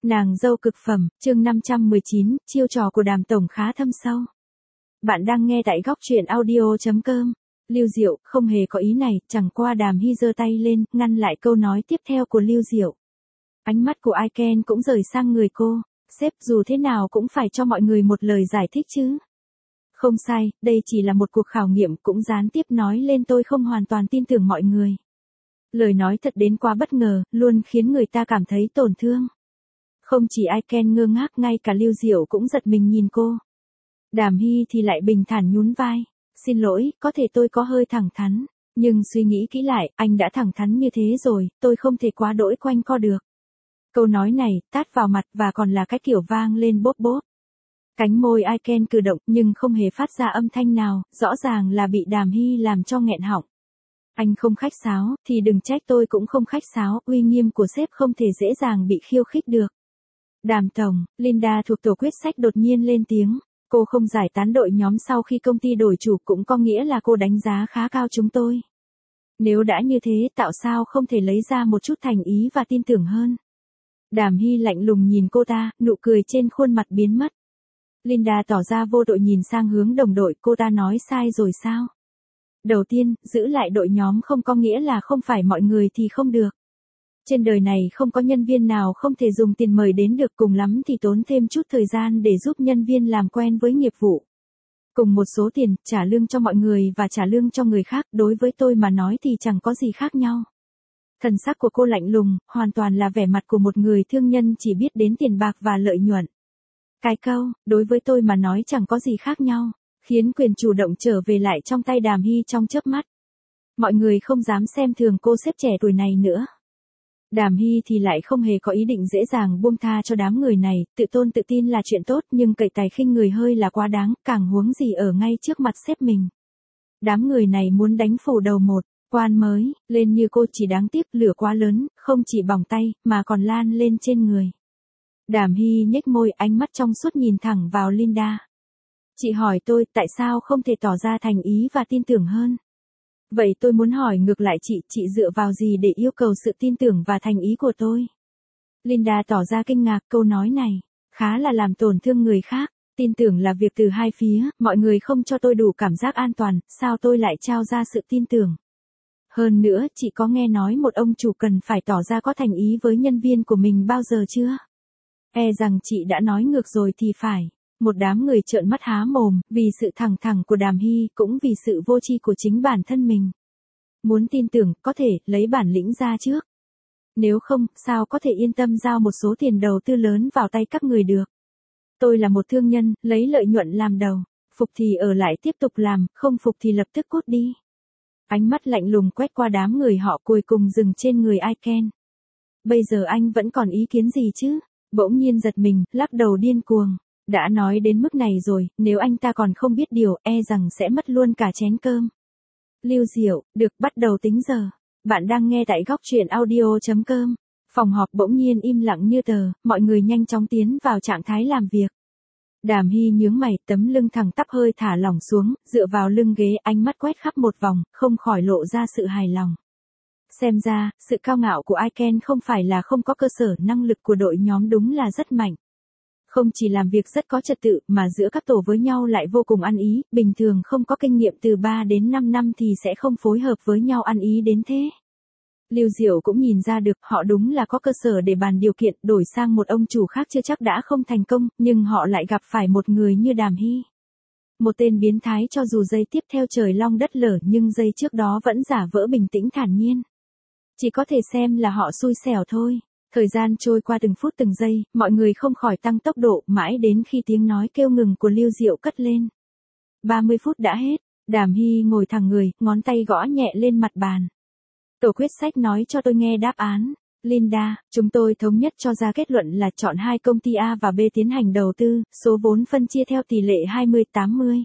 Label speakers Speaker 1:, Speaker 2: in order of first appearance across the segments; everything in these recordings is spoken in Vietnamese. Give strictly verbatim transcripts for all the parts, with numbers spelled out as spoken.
Speaker 1: Nàng dâu cực phẩm, chương năm trăm mười chín, chiêu trò của Đàm tổng khá thâm sâu. Bạn đang nghe tại góc truyện audio chấm com. Lưu Diệu không hề có ý này, chẳng qua Đàm Hy giơ tay lên, ngăn lại câu nói tiếp theo của Lưu Diệu. Ánh mắt của Aiken cũng rời sang người cô, sếp dù thế nào cũng phải cho mọi người một lời giải thích chứ. Không sai, đây chỉ là một cuộc khảo nghiệm, cũng gián tiếp nói lên tôi không hoàn toàn tin tưởng mọi người. Lời nói thật đến quá bất ngờ, luôn khiến người ta cảm thấy tổn thương. Không chỉ Aiken ngơ ngác, ngay cả Lưu Diệu cũng giật mình nhìn cô. Đàm Hy thì lại bình thản nhún vai. Xin lỗi, có thể tôi có hơi thẳng thắn. Nhưng suy nghĩ kỹ lại, anh đã thẳng thắn như thế rồi, tôi không thể quá đỗi quanh co được. Câu nói này, tát vào mặt và còn là cái kiểu vang lên bốp bốp. Cánh môi Aiken cử động nhưng không hề phát ra âm thanh nào, rõ ràng là bị Đàm Hy làm cho nghẹn họng. Anh không khách sáo, thì đừng trách tôi cũng không khách sáo, uy nghiêm của sếp không thể dễ dàng bị khiêu khích được. Đàm tổng, Linda thuộc tổ quyết sách đột nhiên lên tiếng. Cô không giải tán đội nhóm sau khi công ty đổi chủ, cũng có nghĩa là cô đánh giá khá cao chúng tôi. Nếu đã như thế, tạo sao không thể lấy ra một chút thành ý và tin tưởng hơn. Đàm Hy lạnh lùng nhìn cô ta, nụ cười trên khuôn mặt biến mất. Linda tỏ ra vô tội nhìn sang hướng đồng đội, cô ta nói sai rồi sao? Đầu tiên, giữ lại đội nhóm không có nghĩa là không phải mọi người thì không được. Trên đời này không có nhân viên nào không thể dùng tiền mời đến được, cùng lắm thì tốn thêm chút thời gian để giúp nhân viên làm quen với nghiệp vụ. Cùng một số tiền, trả lương cho mọi người và trả lương cho người khác, đối với tôi mà nói thì chẳng có gì khác nhau. Thần sắc của cô lạnh lùng, hoàn toàn là vẻ mặt của một người thương nhân chỉ biết đến tiền bạc và lợi nhuận. Cái câu, đối với tôi mà nói chẳng có gì khác nhau, khiến quyền chủ động trở về lại trong tay Đàm Hy trong chớp mắt. Mọi người không dám xem thường cô sếp trẻ tuổi này nữa. Đàm Hy thì lại không hề có ý định dễ dàng buông tha cho đám người này, tự tôn tự tin là chuyện tốt nhưng cậy tài khinh người hơi là quá đáng, càng huống gì ở ngay trước mặt sếp mình. Đám người này muốn đánh phủ đầu một, quan mới, lên như cô, chỉ đáng tiếc lửa quá lớn, không chỉ bỏng tay, mà còn lan lên trên người. Đàm Hy nhếch môi, ánh mắt trong suốt nhìn thẳng vào Linda. Chị hỏi tôi, tại sao không thể tỏ ra thành ý và tin tưởng hơn? Vậy tôi muốn hỏi ngược lại chị, chị dựa vào gì để yêu cầu sự tin tưởng và thành ý của tôi? Linda tỏ ra kinh ngạc, câu nói này khá là làm tổn thương người khác. Tin tưởng là việc từ hai phía, mọi người không cho tôi đủ cảm giác an toàn, sao tôi lại trao ra sự tin tưởng? Hơn nữa, chị có nghe nói một ông chủ cần phải tỏ ra có thành ý với nhân viên của mình bao giờ chưa? E rằng chị đã nói ngược rồi thì phải. Một đám người trợn mắt há mồm, vì sự thẳng thẳng của Đàm Hy, cũng vì sự vô tri của chính bản thân mình. Muốn tin tưởng, có thể, lấy bản lĩnh ra trước. Nếu không, sao có thể yên tâm giao một số tiền đầu tư lớn vào tay các người được. Tôi là một thương nhân, lấy lợi nhuận làm đầu. Phục thì ở lại tiếp tục làm, không phục thì lập tức cút đi. Ánh mắt lạnh lùng quét qua đám người họ, cuối cùng dừng trên người Aiken. Bây giờ anh vẫn còn ý kiến gì chứ? Bỗng nhiên giật mình, lắc đầu điên cuồng. Đã nói đến mức này rồi, nếu anh ta còn không biết điều, e rằng sẽ mất luôn cả chén cơm. Lưu Diệu, được, bắt đầu tính giờ. Bạn đang nghe tại góc truyện audio chấm com. Phòng họp bỗng nhiên im lặng như tờ, mọi người nhanh chóng tiến vào trạng thái làm việc. Đàm Hy nhướng mày, tấm lưng thẳng tắp hơi thả lỏng xuống, dựa vào lưng ghế, ánh mắt quét khắp một vòng, không khỏi lộ ra sự hài lòng. Xem ra, sự cao ngạo của Aiken không phải là không có cơ sở, năng lực của đội nhóm đúng là rất mạnh. Không chỉ làm việc rất có trật tự, mà giữa các tổ với nhau lại vô cùng ăn ý, bình thường không có kinh nghiệm từ ba đến năm năm thì sẽ không phối hợp với nhau ăn ý đến thế. Lưu Diệu cũng nhìn ra được, họ đúng là có cơ sở để bàn điều kiện, đổi sang một ông chủ khác chưa chắc đã không thành công, nhưng họ lại gặp phải một người như Đàm Hy. Một tên biến thái, cho dù giây tiếp theo trời long đất lở nhưng giây trước đó vẫn giả vỡ bình tĩnh thản nhiên. Chỉ có thể xem là họ xui xẻo thôi. Thời gian trôi qua từng phút từng giây, mọi người không khỏi tăng tốc độ, mãi đến khi tiếng nói kêu ngừng của Lưu Diệu cất lên. ba mươi phút đã hết, Đàm Hy ngồi thẳng người, ngón tay gõ nhẹ lên mặt bàn. Tổ quyết sách nói cho tôi nghe đáp án. Linda, chúng tôi thống nhất cho ra kết luận là chọn hai công ty A và B tiến hành đầu tư, số vốn phân chia theo tỷ lệ hai mươi tám mươi.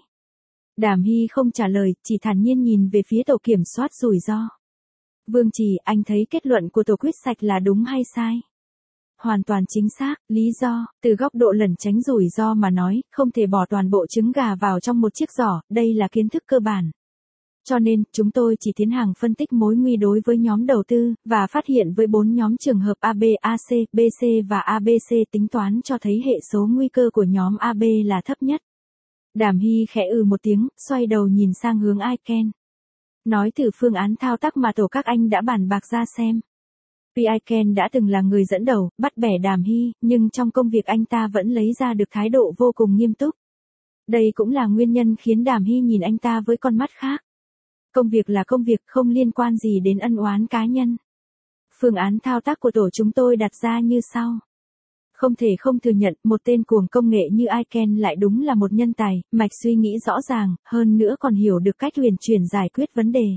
Speaker 1: Đàm Hy không trả lời, chỉ thản nhiên nhìn về phía tổ kiểm soát rủi ro. Vương Trì, anh thấy kết luận của tổ quyết sạch là đúng hay sai? Hoàn toàn chính xác, lý do, từ góc độ lẩn tránh rủi ro mà nói, không thể bỏ toàn bộ trứng gà vào trong một chiếc giỏ, đây là kiến thức cơ bản. Cho nên, chúng tôi chỉ tiến hành phân tích mối nguy đối với nhóm đầu tư, và phát hiện với bốn nhóm trường hợp A B, A C, B C và A B C tính toán cho thấy hệ số nguy cơ của nhóm A B là thấp nhất. Đàm Hy khẽ ừ một tiếng, xoay đầu nhìn sang hướng Aiken. Nói từ phương án thao tác mà tổ các anh đã bàn bạc ra xem. Tuy Aiken đã từng là người dẫn đầu, bắt bẻ Đàm Hy, nhưng trong công việc anh ta vẫn lấy ra được thái độ vô cùng nghiêm túc. Đây cũng là nguyên nhân khiến Đàm Hy nhìn anh ta với con mắt khác. Công việc là công việc, không liên quan gì đến ân oán cá nhân. Phương án thao tác của tổ chúng tôi đặt ra như sau. Không thể không thừa nhận, một tên cuồng công nghệ như Aiken lại đúng là một nhân tài, mạch suy nghĩ rõ ràng, hơn nữa còn hiểu được cách huyền chuyển giải quyết vấn đề.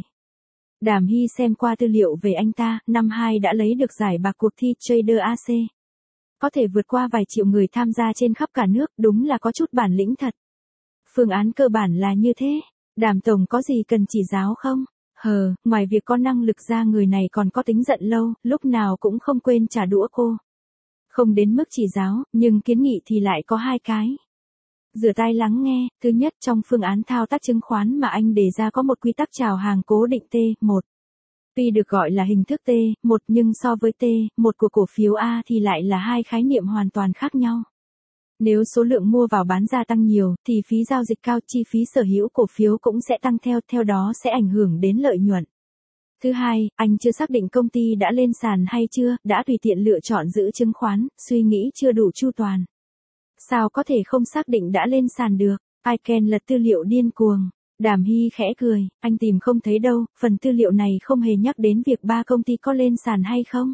Speaker 1: Đàm Hy xem qua tư liệu về anh ta, năm hai đã lấy được giải bạc cuộc thi Trader A C. Có thể vượt qua vài triệu người tham gia trên khắp cả nước, đúng là có chút bản lĩnh thật. Phương án cơ bản là như thế. Đàm Tổng có gì cần chỉ giáo không? Hờ, ngoài việc có năng lực ra người này còn có tính giận lâu, lúc nào cũng không quên trả đũa cô. Không đến mức chỉ giáo, nhưng kiến nghị thì lại có hai cái. Rửa tai lắng nghe, thứ nhất trong phương án thao tác chứng khoán mà anh đề ra có một quy tắc chào hàng cố định T một. Tuy được gọi là hình thức T một nhưng so với T một của cổ phiếu A thì lại là hai khái niệm hoàn toàn khác nhau. Nếu số lượng mua vào bán ra tăng nhiều, thì phí giao dịch cao, chi phí sở hữu cổ phiếu cũng sẽ tăng theo, theo đó sẽ ảnh hưởng đến lợi nhuận. Thứ hai, anh chưa xác định công ty đã lên sàn hay chưa, đã tùy tiện lựa chọn giữ chứng khoán, suy nghĩ chưa đủ chu toàn. Sao có thể không xác định đã lên sàn được? Aiken lật tư liệu điên cuồng. Đàm Hy khẽ cười, anh tìm không thấy đâu, phần tư liệu này không hề nhắc đến việc ba công ty có lên sàn hay không.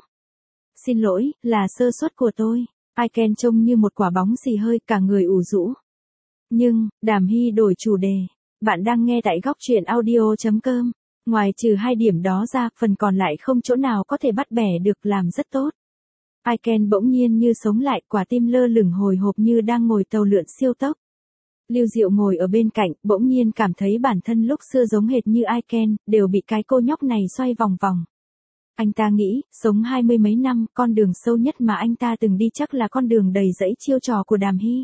Speaker 1: Xin lỗi, là sơ suất của tôi. Aiken trông như một quả bóng xì hơi, cả người ủ rũ. Nhưng, Đàm Hy đổi chủ đề. Bạn đang nghe tại góc truyện audio chấm com. Ngoài trừ hai điểm đó ra, phần còn lại không chỗ nào có thể bắt bẻ được, làm rất tốt. Aiken bỗng nhiên như sống lại, quả tim lơ lửng hồi hộp như đang ngồi tàu lượn siêu tốc. Lưu Diệu ngồi ở bên cạnh, bỗng nhiên cảm thấy bản thân lúc xưa giống hệt như Aiken, đều bị cái cô nhóc này xoay vòng vòng. Anh ta nghĩ, sống hai mươi mấy năm, con đường sâu nhất mà anh ta từng đi chắc là con đường đầy rẫy chiêu trò của Đàm Hy.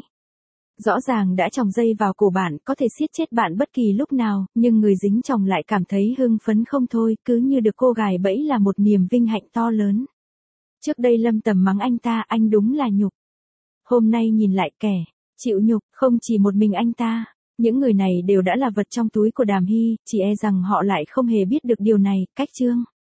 Speaker 1: Rõ ràng đã chòng dây vào cổ bạn, có thể siết chết bạn bất kỳ lúc nào, nhưng người dính chòng lại cảm thấy hưng phấn không thôi, cứ như được cô gài bẫy là một niềm vinh hạnh to lớn. Trước đây Lâm Tầm mắng anh ta, anh đúng là nhục. Hôm nay nhìn lại kẻ chịu nhục, không chỉ một mình anh ta. Những người này đều đã là vật trong túi của Đàm Hy, chỉ e rằng họ lại không hề biết được điều này. Cách chương